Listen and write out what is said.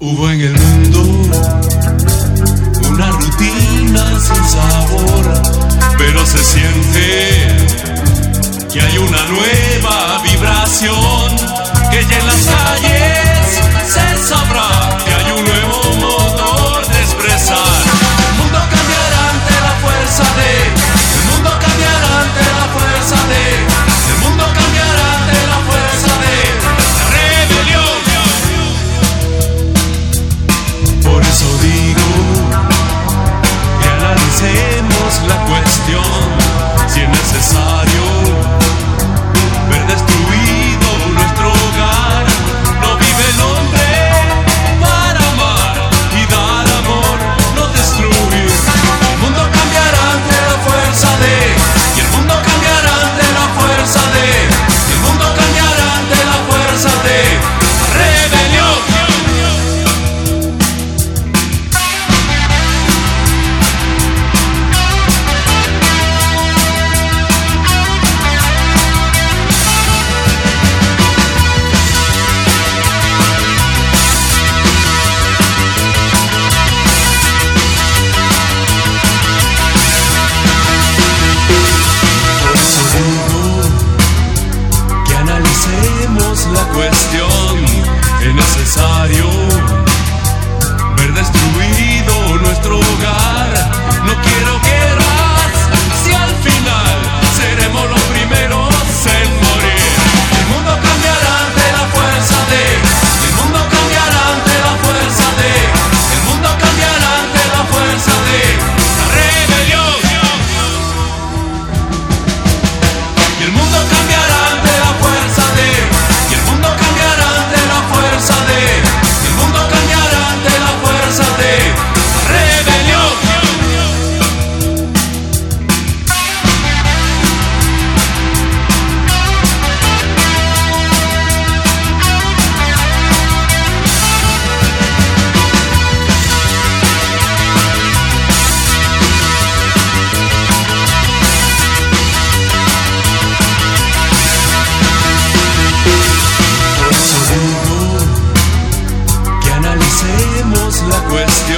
Hubo en el mundo una rutina sin sabor, pero se siente que hay una nueva vibración, que ya en las calles se sabrá que hay un nuevo modo de expresar. El mundo cambiará ante la fuerza de, el mundo cambiará ante la fuerza de, el mundo cambiará ante la fuerza de la rebelión. Por eso digo que analicemos la cuestión, si es necesario ver destruido nuestro hogar. No vive el hombre para amar y dar amor, no destruir. El mundo cambiará ante la fuerza de, y el mundo cambiará ante la fuerza de, el mundo cambiará ante la fuerza de la rebelión. La cuestión, es necesario ver destruido nuestro hogar. No quiero guerras, si al final seremos los primeros en morir. El mundo cambiará ante la fuerza de, el mundo cambiará ante la fuerza de, el mundo cambiará ante la fuerza de la rebelión. Y el mundo cambiará ante la fuerza de, el mundo cambiará ante la fuerza de, el mundo cambiará ante la fuerza de la rebelión. Por eso digo que analicemos la cuestión,